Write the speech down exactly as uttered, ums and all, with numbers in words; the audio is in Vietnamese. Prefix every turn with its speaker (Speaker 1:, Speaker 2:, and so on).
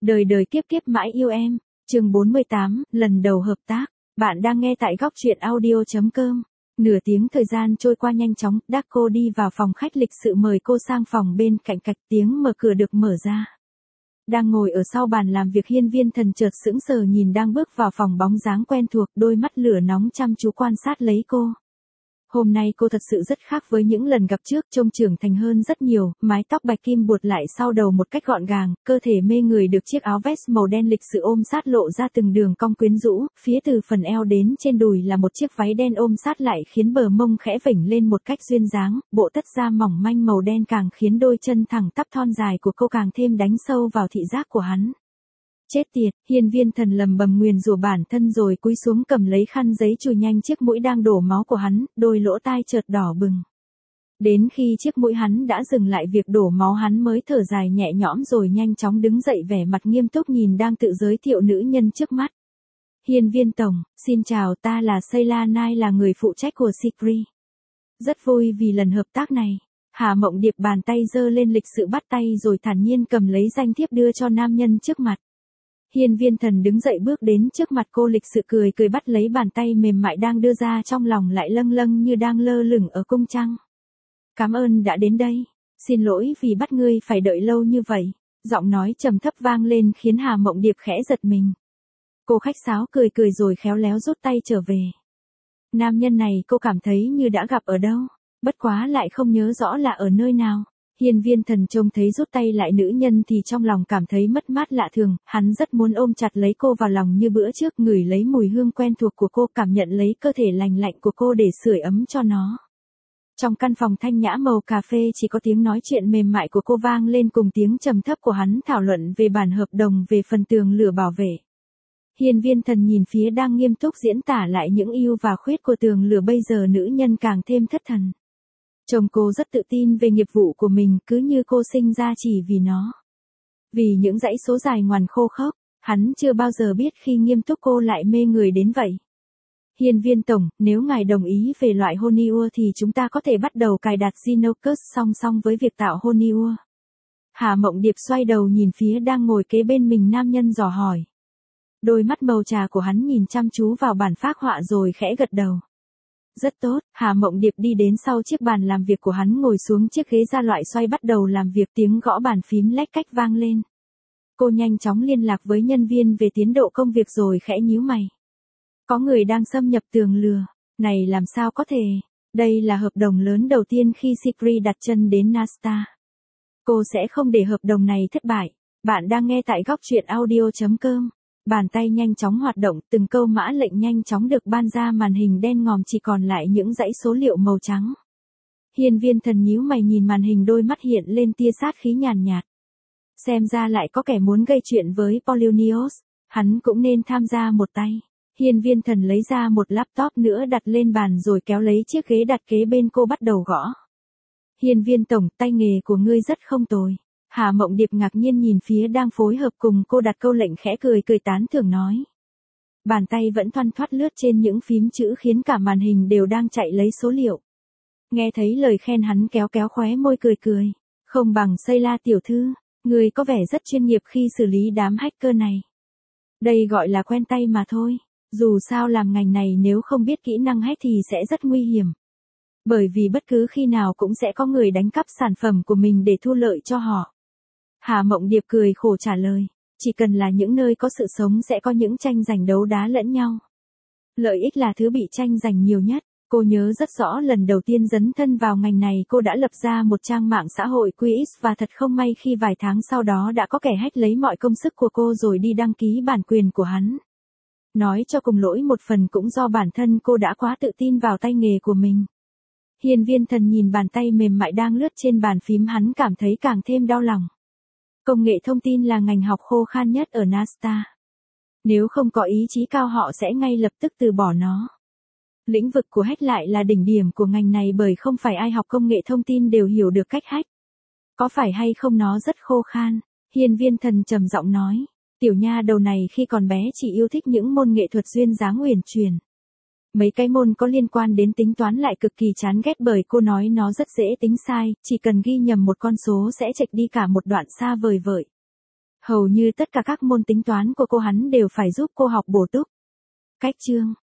Speaker 1: Đời đời kiếp kiếp mãi yêu em, chương bốn mươi tám, lần đầu hợp tác. Bạn đang nghe tại góc truyện audio.com. Nửa tiếng thời gian trôi qua nhanh chóng, Daco đi vào phòng khách lịch sự mời cô sang phòng bên cạnh, cạch tiếng mở cửa được mở ra. Đang ngồi ở sau bàn làm việc Hiên Viên Thần chợt sững sờ nhìn đang bước vào phòng bóng dáng quen thuộc, đôi mắt lửa nóng chăm chú quan sát lấy cô. Hôm nay cô thật sự rất khác với những lần gặp trước, trông trưởng thành hơn rất nhiều, mái tóc bạch kim buộc lại sau đầu một cách gọn gàng, cơ thể mê người được chiếc áo vest màu đen lịch sự ôm sát lộ ra từng đường cong quyến rũ, phía từ phần eo đến trên đùi là một chiếc váy đen ôm sát lại khiến bờ mông khẽ vểnh lên một cách duyên dáng, bộ tất da mỏng manh màu đen càng khiến đôi chân thẳng tắp thon dài của cô càng thêm đánh sâu vào thị giác của hắn. Chết tiệt, Hiên Viên Thần lầm bầm nguyền rủa bản thân rồi cúi xuống cầm lấy khăn giấy chùi nhanh chiếc mũi đang đổ máu của hắn, đôi lỗ tai chợt đỏ bừng. Đến khi chiếc mũi hắn đã dừng lại việc đổ máu hắn mới thở dài nhẹ nhõm rồi nhanh chóng đứng dậy vẻ mặt nghiêm túc nhìn đang tự giới thiệu nữ nhân trước mắt. Hiên Viên Tổng, xin chào, ta là Sayla Nai, là người phụ trách của Secret. Rất vui vì lần hợp tác này. Hà Mộng Điệp bàn tay giơ lên lịch sự bắt tay rồi thản nhiên cầm lấy danh thiếp đưa cho nam nhân trước mặt. Hiên Viên Thần đứng dậy bước đến trước mặt cô lịch sự cười cười bắt lấy bàn tay mềm mại đang đưa ra, trong lòng lại lâng lâng như đang lơ lửng ở cung trăng. Cảm ơn đã đến đây. Xin lỗi vì bắt ngươi phải đợi lâu như vậy. Giọng nói trầm thấp vang lên khiến Hà Mộng Điệp khẽ giật mình. Cô khách sáo cười cười rồi khéo léo rút tay trở về. Nam nhân này cô cảm thấy như đã gặp ở đâu, bất quá lại không nhớ rõ là ở nơi nào. Hiên Viên Thần trông thấy rút tay lại nữ nhân thì trong lòng cảm thấy mất mát lạ thường, hắn rất muốn ôm chặt lấy cô vào lòng như bữa trước, ngửi lấy mùi hương quen thuộc của cô, cảm nhận lấy cơ thể lành lạnh của cô để sưởi ấm cho nó. Trong căn phòng thanh nhã màu cà phê chỉ có tiếng nói chuyện mềm mại của cô vang lên cùng tiếng trầm thấp của hắn thảo luận về bản hợp đồng về phần tường lửa bảo vệ. Hiên Viên Thần nhìn phía đang nghiêm túc diễn tả lại những ưu và khuyết của tường lửa bây giờ nữ nhân càng thêm thất thần. Chồng cô rất tự tin về nghiệp vụ của mình, cứ như cô sinh ra chỉ vì nó. Vì những dãy số dài ngoằn khô khốc, hắn chưa bao giờ biết khi nghiêm túc cô lại mê người đến vậy. Hiên Viên Tổng, nếu ngài đồng ý về loại Honiua thì chúng ta có thể bắt đầu cài đặt Xenocus song song với việc tạo Honiua. Hà Mộng Điệp xoay đầu nhìn phía đang ngồi kế bên mình nam nhân dò hỏi. Đôi mắt màu trà của hắn nhìn chăm chú vào bản phác họa rồi khẽ gật đầu. Rất tốt, Hà Mộng Điệp đi đến sau chiếc bàn làm việc của hắn ngồi xuống chiếc ghế da loại xoay bắt đầu làm việc, tiếng gõ bàn phím lách cách vang lên. Cô nhanh chóng liên lạc với nhân viên về tiến độ công việc rồi khẽ nhíu mày. Có người đang xâm nhập tường lửa, này làm sao có thể, đây là hợp đồng lớn đầu tiên khi Secret đặt chân đến Nasta. Cô sẽ không để hợp đồng này thất bại. Bạn đang nghe tại góc truyện audio.com. Bàn tay nhanh chóng hoạt động, từng câu mã lệnh nhanh chóng được ban ra, màn hình đen ngòm chỉ còn lại những dãy số liệu màu trắng. Hiên Viên Thần nhíu mày nhìn màn hình, đôi mắt hiện lên tia sát khí nhàn nhạt. Xem ra lại có kẻ muốn gây chuyện với Polonius, hắn cũng nên tham gia một tay. Hiên Viên Thần lấy ra một laptop nữa đặt lên bàn rồi kéo lấy chiếc ghế đặt kế bên cô bắt đầu gõ. Hiên Viên Tổng, tay nghề của ngươi rất không tồi. Hà Mộng Điệp ngạc nhiên nhìn phía đang phối hợp cùng cô đặt câu lệnh, khẽ cười cười tán thưởng nói. Bàn tay vẫn thoăn thoắt lướt trên những phím chữ khiến cả màn hình đều đang chạy lấy số liệu. Nghe thấy lời khen hắn kéo kéo khóe môi cười cười. Không bằng Sayla tiểu thư, người có vẻ rất chuyên nghiệp khi xử lý đám hacker này. Đây gọi là quen tay mà thôi, dù sao làm ngành này nếu không biết kỹ năng hack thì sẽ rất nguy hiểm. Bởi vì bất cứ khi nào cũng sẽ có người đánh cắp sản phẩm của mình để thu lợi cho họ. Hà Mộng Điệp cười khổ trả lời, chỉ cần là những nơi có sự sống sẽ có những tranh giành đấu đá lẫn nhau. Lợi ích là thứ bị tranh giành nhiều nhất. Cô nhớ rất rõ lần đầu tiên dấn thân vào ngành này cô đã lập ra một trang mạng xã hội quy ích và thật không may khi vài tháng sau đó đã có kẻ hack lấy mọi công sức của cô rồi đi đăng ký bản quyền của hắn. Nói cho cùng lỗi một phần cũng do bản thân cô đã quá tự tin vào tay nghề của mình. Hiên Viên Thần nhìn bàn tay mềm mại đang lướt trên bàn phím, hắn cảm thấy càng thêm đau lòng. Công nghệ thông tin là ngành học khô khan nhất ở Nasta. Nếu không có ý chí cao họ sẽ ngay lập tức từ bỏ nó. Lĩnh vực của hack lại là đỉnh điểm của ngành này, bởi không phải ai học công nghệ thông tin đều hiểu được cách hack. Có phải hay không nó rất khô khan? Hiên Viên Thần trầm giọng nói. Tiểu nha đầu này khi còn bé chỉ yêu thích những môn nghệ thuật duyên dáng uyển chuyển. Mấy cái môn có liên quan đến tính toán lại cực kỳ chán ghét, bởi cô nói nó rất dễ tính sai, chỉ cần ghi nhầm một con số sẽ chệch đi cả một đoạn xa vời vợi. Hầu như tất cả các môn tính toán của cô hắn đều phải giúp cô học bổ túc. Cách chương